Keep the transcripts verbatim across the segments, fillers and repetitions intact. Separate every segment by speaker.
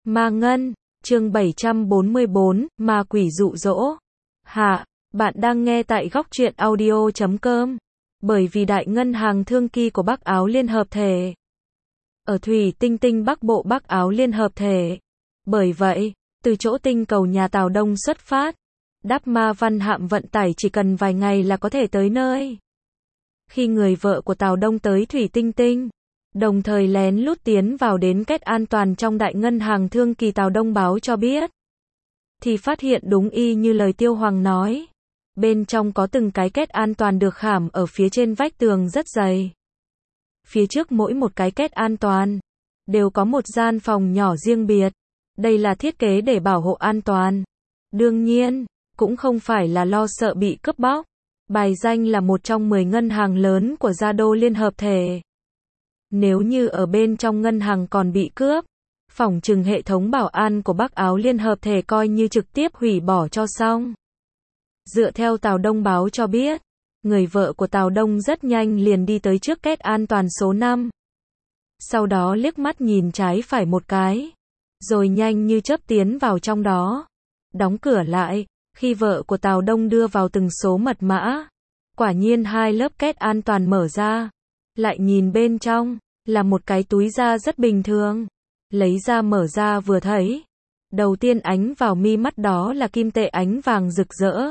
Speaker 1: Ma Ngân, chương bảy trăm bốn mươi bốn, Ma Quỷ dụ dỗ. Hạ, bạn đang nghe tại góc truyện audio chấm com. Bởi vì Đại Ngân hàng Thương Kỳ của Bắc Áo Liên Hợp Thể ở Thủy Tinh Tinh Bắc Bộ Bắc Áo Liên Hợp Thể. Bởi vậy, từ chỗ tinh cầu nhà Tào Đông xuất phát, đáp ma văn hạm vận tải chỉ cần vài ngày là có thể tới nơi. Khi người vợ của Tào Đông tới Thủy Tinh Tinh, đồng thời lén lút tiến vào đến két an toàn trong Đại Ngân hàng Thương Kỳ, Tào Đông báo cho biết, thì phát hiện đúng y như lời Tiêu Hoàng nói. Bên trong có từng cái két an toàn được khảm ở phía trên vách tường rất dày. Phía trước mỗi một cái két an toàn đều có một gian phòng nhỏ riêng biệt. Đây là thiết kế để bảo hộ an toàn. Đương nhiên, cũng không phải là lo sợ bị cướp bóc. Bài danh là một trong mười ngân hàng lớn của Gia Đô Liên Hợp Thể. Nếu như ở bên trong ngân hàng còn bị cướp, phỏng chừng hệ thống bảo an của Bắc Áo Liên Hợp Thể coi như trực tiếp hủy bỏ cho xong. Dựa theo Tào Đông báo cho biết, người vợ của Tào Đông rất nhanh liền đi tới trước két an toàn số năm. Sau đó liếc mắt nhìn trái phải một cái, rồi nhanh như chớp tiến vào trong đó, đóng cửa lại. Khi vợ của Tào Đông đưa vào từng số mật mã, quả nhiên hai lớp két an toàn mở ra, lại nhìn bên trong là một cái túi da rất bình thường. Lấy ra mở ra vừa thấy, đầu tiên ánh vào mi mắt đó là kim tệ ánh vàng rực rỡ.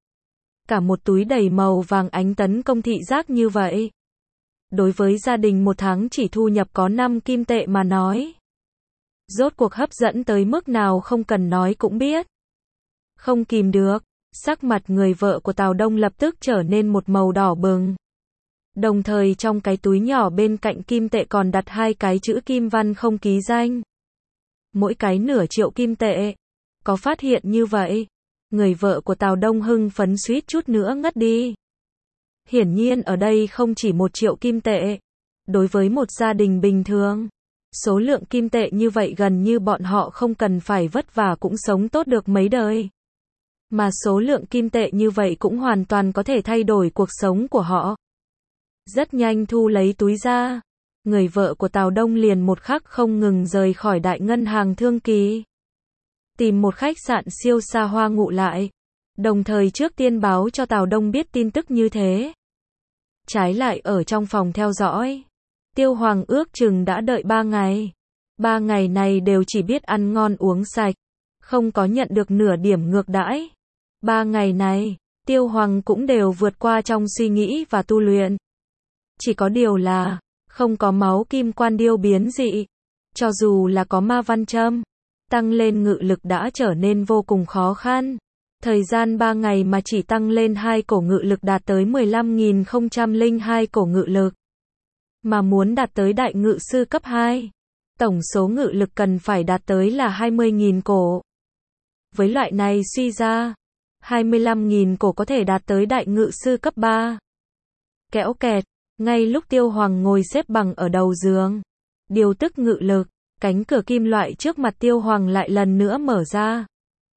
Speaker 1: Cả một túi đầy màu vàng ánh tấn công thị giác như vậy. Đối với gia đình một tháng chỉ thu nhập có năm kim tệ mà nói, rốt cuộc hấp dẫn tới mức nào không cần nói cũng biết. Không kìm được, sắc mặt người vợ của Tào Đông lập tức trở nên một màu đỏ bừng. Đồng thời trong cái túi nhỏ bên cạnh kim tệ còn đặt hai cái chữ kim văn không ký danh. Mỗi cái nửa triệu kim tệ. Có phát hiện như vậy, người vợ của Tào Đông hưng phấn suýt chút nữa ngất đi. Hiển nhiên ở đây không chỉ một triệu kim tệ. Đối với một gia đình bình thường, số lượng kim tệ như vậy gần như bọn họ không cần phải vất vả cũng sống tốt được mấy đời. Mà số lượng kim tệ như vậy cũng hoàn toàn có thể thay đổi cuộc sống của họ. Rất nhanh thu lấy túi ra, người vợ của Tào Đông liền một khắc không ngừng rời khỏi Đại Ngân hàng Thương Kỳ. Tìm một khách sạn siêu xa hoa ngụ lại, đồng thời trước tiên báo cho Tào Đông biết tin tức như thế. Trái lại ở trong phòng theo dõi, Tiêu Hoàng ước chừng đã đợi ba ngày. Ba ngày này đều chỉ biết ăn ngon uống sạch, không có nhận được nửa điểm ngược đãi. Ba ngày này, Tiêu Hoàng cũng đều vượt qua trong suy nghĩ và tu luyện. Chỉ có điều là, không có máu kim quan điêu biến dị. Cho dù là có ma văn châm, tăng lên ngự lực đã trở nên vô cùng khó khăn. Thời gian ba ngày mà chỉ tăng lên hai cổ ngự lực đạt tới mười lăm nghìn không trăm lẻ hai cổ ngự lực. Mà muốn đạt tới đại ngự sư cấp hai, tổng số ngự lực cần phải đạt tới là hai mươi nghìn cổ. Với loại này suy ra, hai mươi lăm nghìn cổ có thể đạt tới đại ngự sư cấp ba. Kẽo kẹt, ngay lúc Tiêu Hoàng ngồi xếp bằng ở đầu giường, điều tức ngự lực, cánh cửa kim loại trước mặt Tiêu Hoàng lại lần nữa mở ra.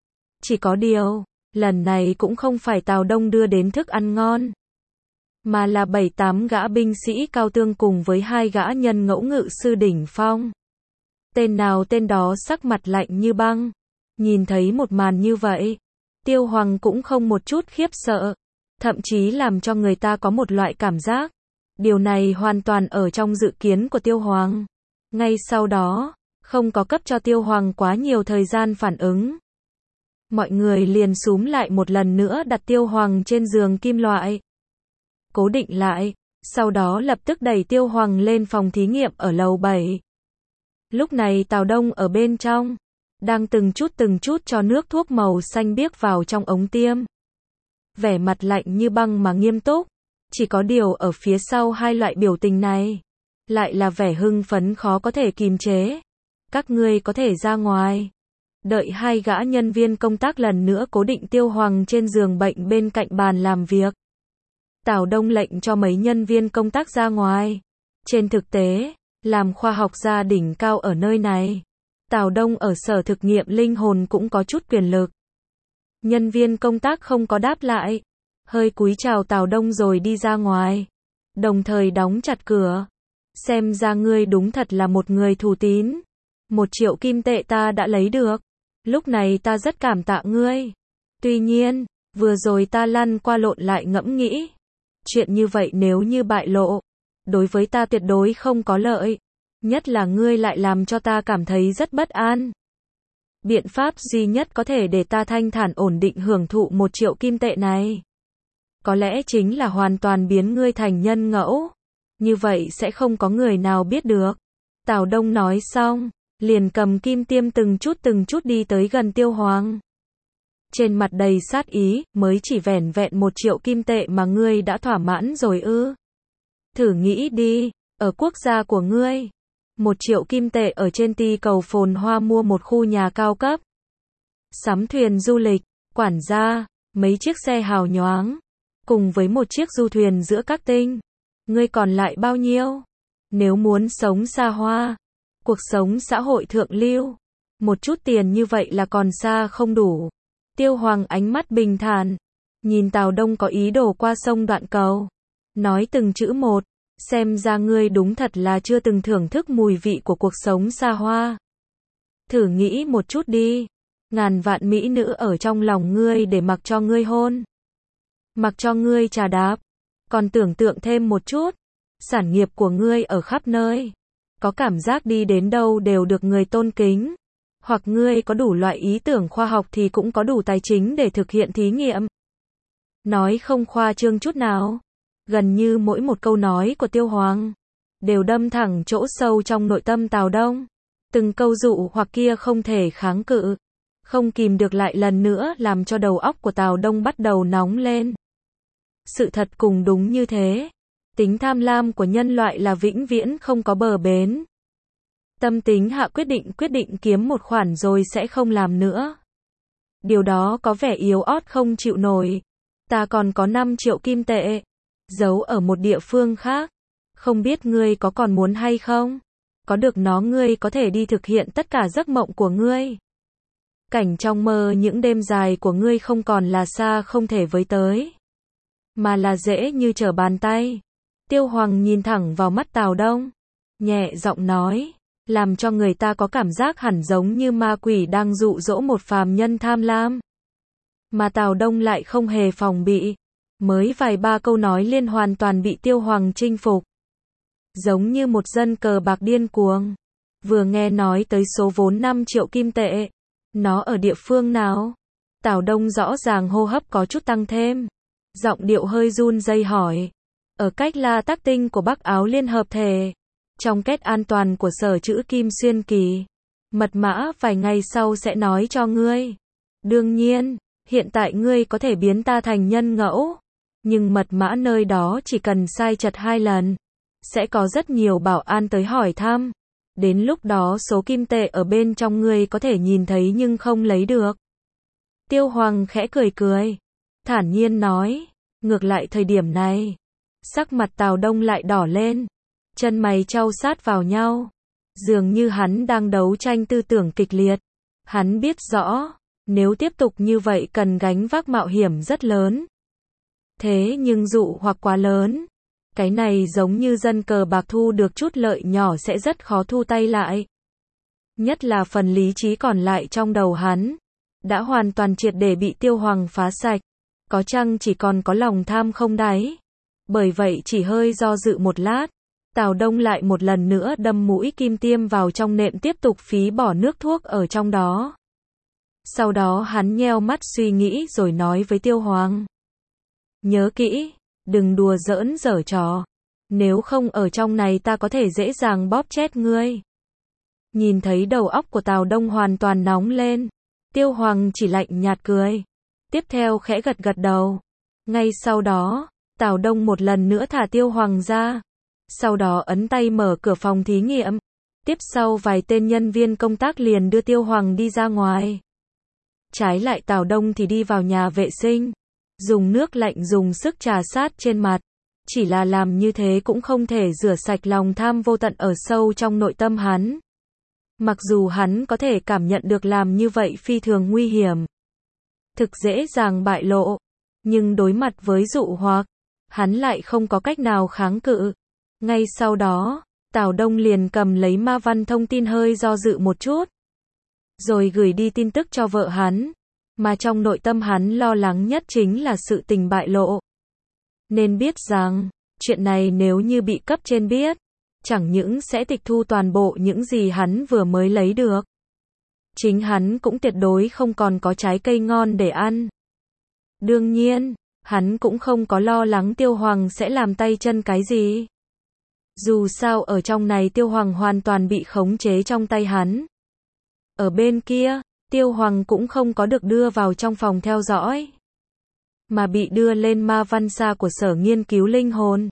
Speaker 1: Chỉ có điều, lần này cũng không phải Tào Đông đưa đến thức ăn ngon, mà là bảy tám gã binh sĩ cao tương cùng với hai gã nhân ngẫu ngự sư đỉnh phong. Tên nào tên đó sắc mặt lạnh như băng. Nhìn thấy một màn như vậy, Tiêu Hoàng cũng không một chút khiếp sợ, thậm chí làm cho người ta có một loại cảm giác. Điều này hoàn toàn ở trong dự kiến của Tiêu Hoàng. Ngay sau đó, không có cấp cho Tiêu Hoàng quá nhiều thời gian phản ứng. Mọi người liền xúm lại một lần nữa đặt Tiêu Hoàng trên giường kim loại. Cố định lại, sau đó lập tức đẩy Tiêu Hoàng lên phòng thí nghiệm ở lầu bảy. Lúc này Tào Đông ở bên trong, đang từng chút từng chút cho nước thuốc màu xanh biếc vào trong ống tiêm. Vẻ mặt lạnh như băng mà nghiêm túc. Chỉ có điều ở phía sau hai loại biểu tình này, lại là vẻ hưng phấn khó có thể kìm chế. Các ngươi có thể ra ngoài. Đợi hai gã nhân viên công tác lần nữa cố định Tiêu Hoàng trên giường bệnh bên cạnh bàn làm việc. Tào Đông lệnh cho mấy nhân viên công tác ra ngoài. Trên thực tế, làm khoa học gia đỉnh cao ở nơi này, Tào Đông ở sở thực nghiệm linh hồn cũng có chút quyền lực. Nhân viên công tác không có đáp lại, hơi cúi chào Tào Đông rồi đi ra ngoài, đồng thời đóng chặt cửa. Xem ra ngươi đúng thật là một người thủ tín. Một triệu kim tệ ta đã lấy được. Lúc này ta rất cảm tạ ngươi. Tuy nhiên, vừa rồi ta lăn qua lộn lại ngẫm nghĩ. Chuyện như vậy nếu như bại lộ, đối với ta tuyệt đối không có lợi. Nhất là ngươi lại làm cho ta cảm thấy rất bất an. Biện pháp duy nhất có thể để ta thanh thản ổn định hưởng thụ một triệu kim tệ này, có lẽ chính là hoàn toàn biến ngươi thành nhân ngẫu. Như vậy sẽ không có người nào biết được. Tào Đông nói xong, liền cầm kim tiêm từng chút từng chút đi tới gần Tiêu Hoàng. Trên mặt đầy sát ý, mới chỉ vẻn vẹn một triệu kim tệ mà ngươi đã thỏa mãn rồi ư? Thử nghĩ đi, ở quốc gia của ngươi, một triệu kim tệ ở trên ti cầu phồn hoa mua một khu nhà cao cấp, sắm thuyền du lịch, quản gia, mấy chiếc xe hào nhoáng, cùng với một chiếc du thuyền giữa các tinh. Ngươi còn lại bao nhiêu? Nếu muốn sống xa hoa, cuộc sống xã hội thượng lưu, một chút tiền như vậy là còn xa không đủ. Tiêu Hoàng ánh mắt bình thản, nhìn Tào Đông có ý đồ qua sông đoạn cầu, nói từng chữ một, xem ra ngươi đúng thật là chưa từng thưởng thức mùi vị của cuộc sống xa hoa. Thử nghĩ một chút đi, ngàn vạn mỹ nữ ở trong lòng ngươi để mặc cho ngươi hôn, mặc cho ngươi trà đạp, còn tưởng tượng thêm một chút, sản nghiệp của ngươi ở khắp nơi, có cảm giác đi đến đâu đều được người tôn kính. Hoặc ngươi có đủ loại ý tưởng khoa học thì cũng có đủ tài chính để thực hiện thí nghiệm. Nói không khoa trương chút nào. Gần như mỗi một câu nói của Tiêu Hoàng đều đâm thẳng chỗ sâu trong nội tâm Tào Đông. Từng câu dụ hoặc kia không thể kháng cự, không kìm được lại lần nữa làm cho đầu óc của Tào Đông bắt đầu nóng lên. Sự thật cùng đúng như thế. Tính tham lam của nhân loại là vĩnh viễn không có bờ bến. Tâm tính hạ quyết định quyết định kiếm một khoản rồi sẽ không làm nữa. Điều đó có vẻ yếu ớt không chịu nổi. Ta còn có năm triệu kim tệ, giấu ở một địa phương khác. Không biết ngươi có còn muốn hay không? Có được nó ngươi có thể đi thực hiện tất cả giấc mộng của ngươi. Cảnh trong mơ những đêm dài của ngươi không còn là xa không thể với tới, mà là dễ như trở bàn tay. Tiêu Hoàng nhìn thẳng vào mắt Tào Đông, nhẹ giọng nói, làm cho người ta có cảm giác hẳn giống như ma quỷ đang dụ dỗ một phàm nhân tham lam. Mà Tào Đông lại không hề phòng bị, mới vài ba câu nói liên hoàn toàn bị Tiêu Hoàng chinh phục. Giống như một dân cờ bạc điên cuồng, vừa nghe nói tới số vốn năm triệu kim tệ, nó ở địa phương nào? Tào Đông rõ ràng hô hấp có chút tăng thêm, giọng điệu hơi run rẩy hỏi, ở cách La Tắc Tinh của Bắc Áo Liên Hợp Thể, trong kết an toàn của Sở Chữ Kim Xuyên Kỳ. Mật mã vài ngày sau sẽ nói cho ngươi. Đương nhiên, hiện tại ngươi có thể biến ta thành nhân ngẫu, nhưng mật mã nơi đó chỉ cần sai chật hai lần, sẽ có rất nhiều bảo an tới hỏi thăm. Đến lúc đó số kim tệ ở bên trong ngươi có thể nhìn thấy nhưng không lấy được. Tiêu Hoàng khẽ cười cười, thản nhiên nói, ngược lại thời điểm này, sắc mặt Tào Đông lại đỏ lên, chân mày chau sát vào nhau, dường như hắn đang đấu tranh tư tưởng kịch liệt. Hắn biết rõ, nếu tiếp tục như vậy cần gánh vác mạo hiểm rất lớn. Thế nhưng dụ hoặc quá lớn, cái này giống như dân cờ bạc thu được chút lợi nhỏ sẽ rất khó thu tay lại. Nhất là phần lý trí còn lại trong đầu hắn, đã hoàn toàn triệt để bị Tiêu Hoàng phá sạch, có chăng chỉ còn có lòng tham không đáy. Bởi vậy chỉ hơi do dự một lát, Tào Đông lại một lần nữa đâm mũi kim tiêm vào trong nệm tiếp tục phí bỏ nước thuốc ở trong đó. Sau đó hắn nheo mắt suy nghĩ rồi nói với Tiêu Hoàng, nhớ kỹ, đừng đùa giỡn giở trò, nếu không ở trong này ta có thể dễ dàng bóp chết ngươi. Nhìn thấy đầu óc của Tào Đông hoàn toàn nóng lên, Tiêu Hoàng chỉ lạnh nhạt cười, tiếp theo khẽ gật gật đầu. Ngay sau đó, Tào Đông một lần nữa thả Tiêu Hoàng ra, sau đó ấn tay mở cửa phòng thí nghiệm. Tiếp sau vài tên nhân viên công tác liền đưa Tiêu Hoàng đi ra ngoài. Trái lại Tào Đông thì đi vào nhà vệ sinh, dùng nước lạnh dùng sức trà sát trên mặt. Chỉ là làm như thế cũng không thể rửa sạch lòng tham vô tận ở sâu trong nội tâm hắn. Mặc dù hắn có thể cảm nhận được làm như vậy phi thường nguy hiểm, thực dễ dàng bại lộ, nhưng đối mặt với dụ hoặc, hắn lại không có cách nào kháng cự. Ngay sau đó, Tào Đông liền cầm lấy ma văn thông tin hơi do dự một chút. Rồi gửi đi tin tức cho vợ hắn. Mà trong nội tâm hắn lo lắng nhất chính là sự tình bại lộ. Nên biết rằng, chuyện này nếu như bị cấp trên biết, chẳng những sẽ tịch thu toàn bộ những gì hắn vừa mới lấy được. Chính hắn cũng tuyệt đối không còn có trái cây ngon để ăn. Đương nhiên, hắn cũng không có lo lắng Tiêu Hoàng sẽ làm tay chân cái gì. Dù sao ở trong này Tiêu Hoàng hoàn toàn bị khống chế trong tay hắn. Ở bên kia, Tiêu Hoàng cũng không có được đưa vào trong phòng theo dõi, mà bị đưa lên ma văn xa của sở nghiên cứu linh hồn.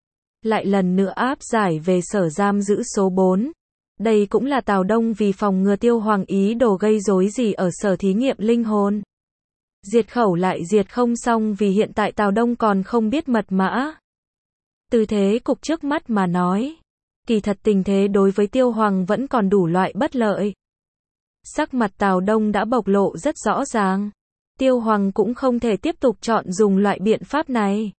Speaker 1: Lại lần nữa áp giải về sở giam giữ số bốn. Đây cũng là Tào Đông vì phòng ngừa Tiêu Hoàng ý đồ gây rối gì ở sở thí nghiệm linh hồn. Diệt khẩu lại diệt không xong vì hiện tại Tào Đông còn không biết mật mã. Từ thế cục trước mắt mà nói, kỳ thật tình thế đối với Tiêu Hoàng vẫn còn đủ loại bất lợi. Sắc mặt Tào Đông đã bộc lộ rất rõ ràng. Tiêu Hoàng cũng không thể tiếp tục chọn dùng loại biện pháp này.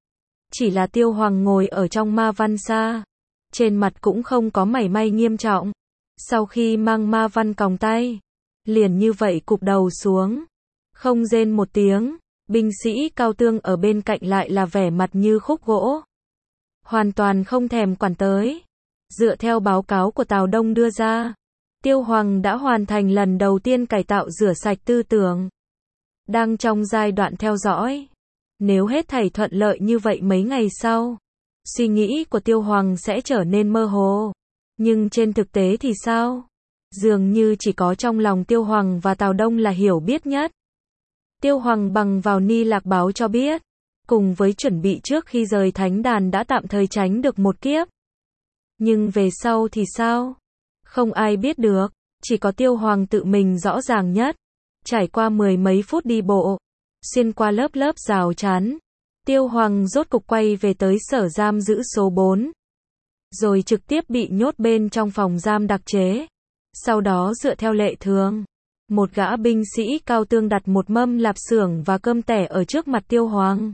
Speaker 1: Chỉ là Tiêu Hoàng ngồi ở trong ma văn xa, trên mặt cũng không có mảy may nghiêm trọng. Sau khi mang ma văn còng tay, liền như vậy cụp đầu xuống, không rên một tiếng. Binh sĩ Cao Tương ở bên cạnh lại là vẻ mặt như khúc gỗ, hoàn toàn không thèm quản tới. Dựa theo báo cáo của Tào Đông đưa ra, Tiêu Hoàng đã hoàn thành lần đầu tiên cải tạo rửa sạch tư tưởng, đang trong giai đoạn theo dõi. Nếu hết thảy thuận lợi như vậy mấy ngày sau, suy nghĩ của Tiêu Hoàng sẽ trở nên mơ hồ. Nhưng trên thực tế thì sao? Dường như chỉ có trong lòng Tiêu Hoàng và Tào Đông là hiểu biết nhất. Tiêu Hoàng bằng vào Ni Lạc báo cho biết, cùng với chuẩn bị trước khi rời thánh đàn đã tạm thời tránh được một kiếp. Nhưng về sau thì sao? Không ai biết được, chỉ có Tiêu Hoàng tự mình rõ ràng nhất. Trải qua mười mấy phút đi bộ, xuyên qua lớp lớp rào chắn, Tiêu Hoàng rốt cục quay về tới sở giam giữ số bốn. Rồi trực tiếp bị nhốt bên trong phòng giam đặc chế. Sau đó dựa theo lệ thường, một gã binh sĩ Cao Tương đặt một mâm lạp xưởng và cơm tẻ ở trước mặt Tiêu Hoàng.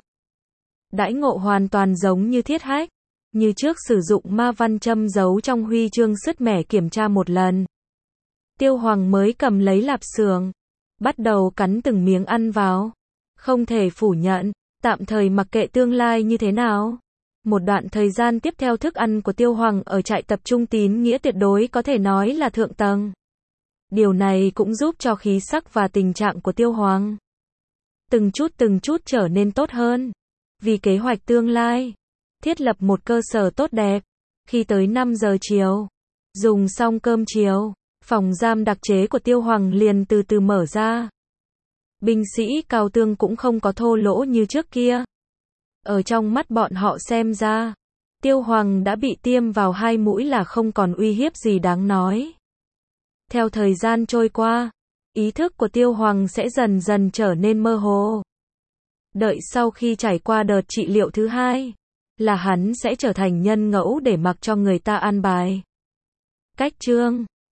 Speaker 1: Đãi ngộ hoàn toàn giống như thiết hách, như trước sử dụng ma văn châm giấu trong huy chương sứt mẻ kiểm tra một lần. Tiêu Hoàng mới cầm lấy lạp xưởng, bắt đầu cắn từng miếng ăn vào. Không thể phủ nhận, tạm thời mặc kệ tương lai như thế nào, một đoạn thời gian tiếp theo thức ăn của Tiêu Hoàng ở trại tập trung tín nghĩa tuyệt đối có thể nói là thượng tầng. Điều này cũng giúp cho khí sắc và tình trạng của Tiêu Hoàng từng chút từng chút trở nên tốt hơn. Vì kế hoạch tương lai, thiết lập một cơ sở tốt đẹp. Khi tới năm giờ chiều, dùng xong cơm chiều, phòng giam đặc chế của Tiêu Hoàng liền từ từ mở ra. Binh sĩ Cao Tương cũng không có thô lỗ như trước kia. Ở trong mắt bọn họ xem ra, Tiêu Hoàng đã bị tiêm vào hai mũi là không còn uy hiếp gì đáng nói. Theo thời gian trôi qua, ý thức của Tiêu Hoàng sẽ dần dần trở nên mơ hồ. Đợi sau khi trải qua đợt trị liệu thứ hai, là hắn sẽ trở thành nhân ngẫu để mặc cho người ta an bài. Cách chương